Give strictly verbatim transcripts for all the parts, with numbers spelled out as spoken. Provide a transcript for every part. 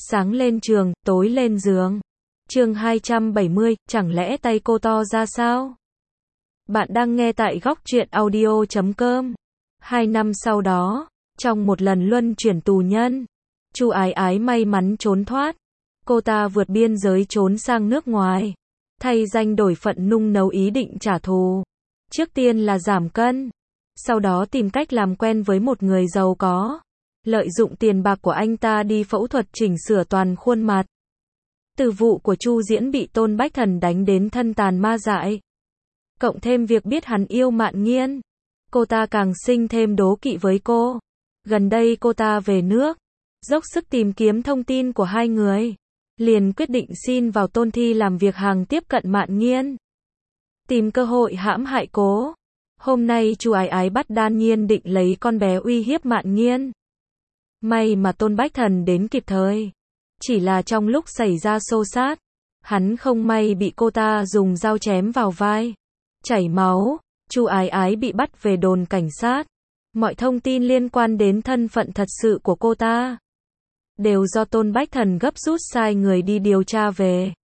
Sáng lên trường, tối lên giường. Chương hai trăm bảy mươi, chẳng lẽ tay cô to ra sao? Bạn đang nghe tại góc truyện audio chấm com. Hai năm sau đó, trong một lần luân chuyển tù nhân, Chu Ái Ái may mắn trốn thoát. Cô ta vượt biên giới trốn sang nước ngoài, thay danh đổi phận nung nấu ý định trả thù. Trước tiên là giảm cân, sau đó tìm cách làm quen với một người giàu có, lợi dụng tiền bạc của anh ta đi phẫu thuật chỉnh sửa toàn khuôn mặt. Từ vụ của Chu Diễn bị Tôn Bách Thần đánh đến thân tàn ma dại, cộng thêm việc biết hắn yêu Mạn Nghiên, cô ta càng sinh thêm đố kỵ với cô. Gần đây cô ta về nước, dốc sức tìm kiếm thông tin của hai người, liền quyết định xin vào Tôn Thi làm việc hàng tiếp cận Mạn Nghiên, tìm cơ hội hãm hại cô. Hôm nay Chu Ái Ái bắt Đan Nhiên định lấy con bé uy hiếp Mạn Nghiên. May mà Tôn Bách Thần đến kịp thời. Chỉ là trong lúc xảy ra xô xát, hắn không may bị cô ta dùng dao chém vào vai, chảy máu. Chu Ái Ái bị bắt về đồn cảnh sát. Mọi thông tin liên quan đến thân phận thật sự của cô ta đều do Tôn Bách Thần gấp rút sai người đi điều tra về.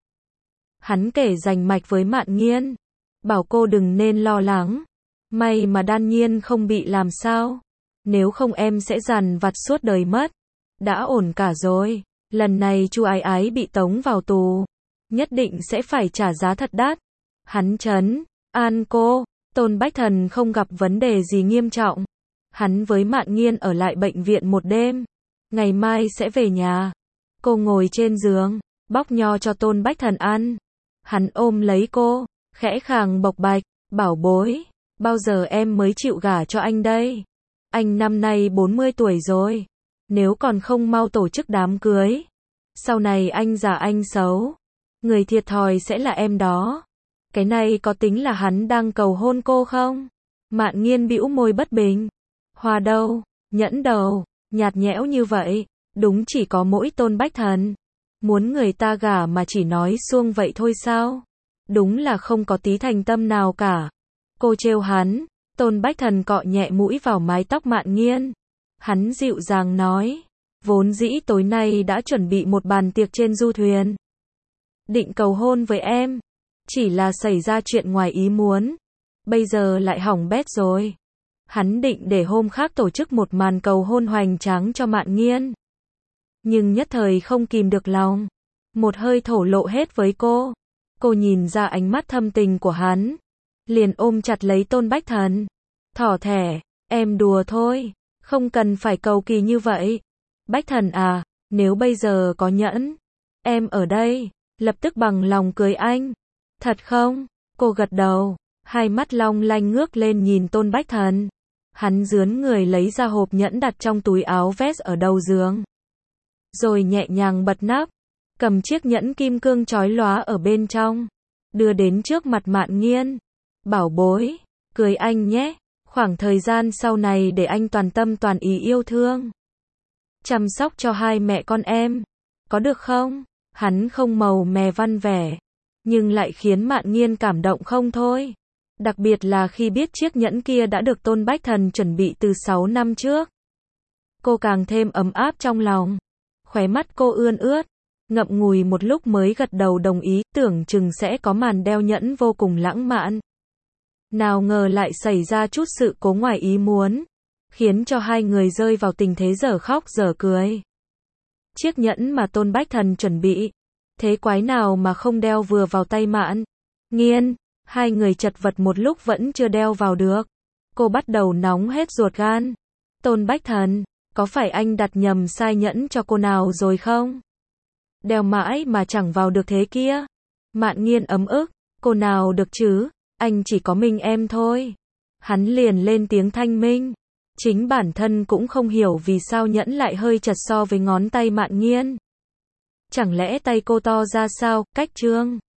Hắn kể rành mạch với Mạn Nghiên, bảo cô đừng nên lo lắng. May mà Đan Nhiên không bị làm sao, nếu không em sẽ dằn vặt suốt đời mất. Đã ổn cả rồi. Lần này Chu Ái Ái bị tống vào tù, nhất định sẽ phải trả giá thật đắt. Hắn trấn an cô, Tôn Bách Thần không gặp vấn đề gì nghiêm trọng. Hắn với Mạn Nghiên ở lại bệnh viện một đêm, ngày mai sẽ về nhà. Cô ngồi trên giường, bóc nho cho Tôn Bách Thần ăn. Hắn ôm lấy cô, khẽ khàng bộc bạch, bảo bối, bao giờ em mới chịu gả cho anh đây? Anh năm nay bốn mươi tuổi rồi, nếu còn không mau tổ chức đám cưới, sau này anh già anh xấu, người thiệt thòi sẽ là em đó. Cái này có tính là hắn đang cầu hôn cô không? Mạn Nghiên bĩu môi bất bình. Hoa đâu, nhẫn đầu, nhạt nhẽo như vậy, đúng chỉ có mỗi Tôn Bách Thần. Muốn người ta gả mà chỉ nói suông vậy thôi sao? Đúng là không có tí thành tâm nào cả. Cô trêu hắn. Tôn Bách Thần cọ nhẹ mũi vào mái tóc Mạn Nghiên. Hắn dịu dàng nói, vốn dĩ tối nay đã chuẩn bị một bàn tiệc trên du thuyền, định cầu hôn với em, chỉ là xảy ra chuyện ngoài ý muốn, bây giờ lại hỏng bét rồi. Hắn định để hôm khác tổ chức một màn cầu hôn hoành tráng cho Mạn Nghiên, nhưng nhất thời không kìm được lòng, một hơi thổ lộ hết với cô. Cô nhìn ra ánh mắt thâm tình của hắn, liền ôm chặt lấy Tôn Bách Thần, thỏ thẻ, em đùa thôi, không cần phải cầu kỳ như vậy. Bách Thần à, nếu bây giờ có nhẫn, em ở đây, lập tức bằng lòng cưới anh. Thật không? Cô gật đầu, hai mắt long lanh ngước lên nhìn Tôn Bách Thần. Hắn rướn người lấy ra hộp nhẫn đặt trong túi áo vest ở đầu giường, rồi nhẹ nhàng bật nắp, cầm chiếc nhẫn kim cương chói lóa ở bên trong, đưa đến trước mặt Mạn Nghiên. Bảo bối, cưới anh nhé, khoảng thời gian sau này để anh toàn tâm toàn ý yêu thương, chăm sóc cho hai mẹ con em, có được không? Hắn không màu mè văn vẻ, nhưng lại khiến Mạn Nghiên cảm động không thôi. Đặc biệt là khi biết chiếc nhẫn kia đã được Tôn Bách Thần chuẩn bị từ sáu năm trước. Cô càng thêm ấm áp trong lòng. Khóe mắt cô ươn ướt, ngậm ngùi một lúc mới gật đầu đồng ý, tưởng chừng sẽ có màn đeo nhẫn vô cùng lãng mạn. Nào ngờ lại xảy ra chút sự cố ngoài ý muốn, khiến cho hai người rơi vào tình thế dở khóc dở cười. Chiếc nhẫn mà Tôn Bách Thần chuẩn bị, thế quái nào mà không đeo vừa vào tay Mạn Nghiên. Hai người chật vật một lúc vẫn chưa đeo vào được. Cô bắt đầu nóng hết ruột gan. Tôn Bách Thần, có phải anh đặt nhầm sai nhẫn cho cô nào rồi không? Đeo mãi mà chẳng vào được thế kia. Mạn Nghiên ấm ức, cô nào được chứ, anh chỉ có mình em thôi. Hắn liền lên tiếng thanh minh. Chính bản thân cũng không hiểu vì sao nhẫn lại hơi chật so với ngón tay Mạn Nghiên. Chẳng lẽ tay cô to ra sao, cách trương?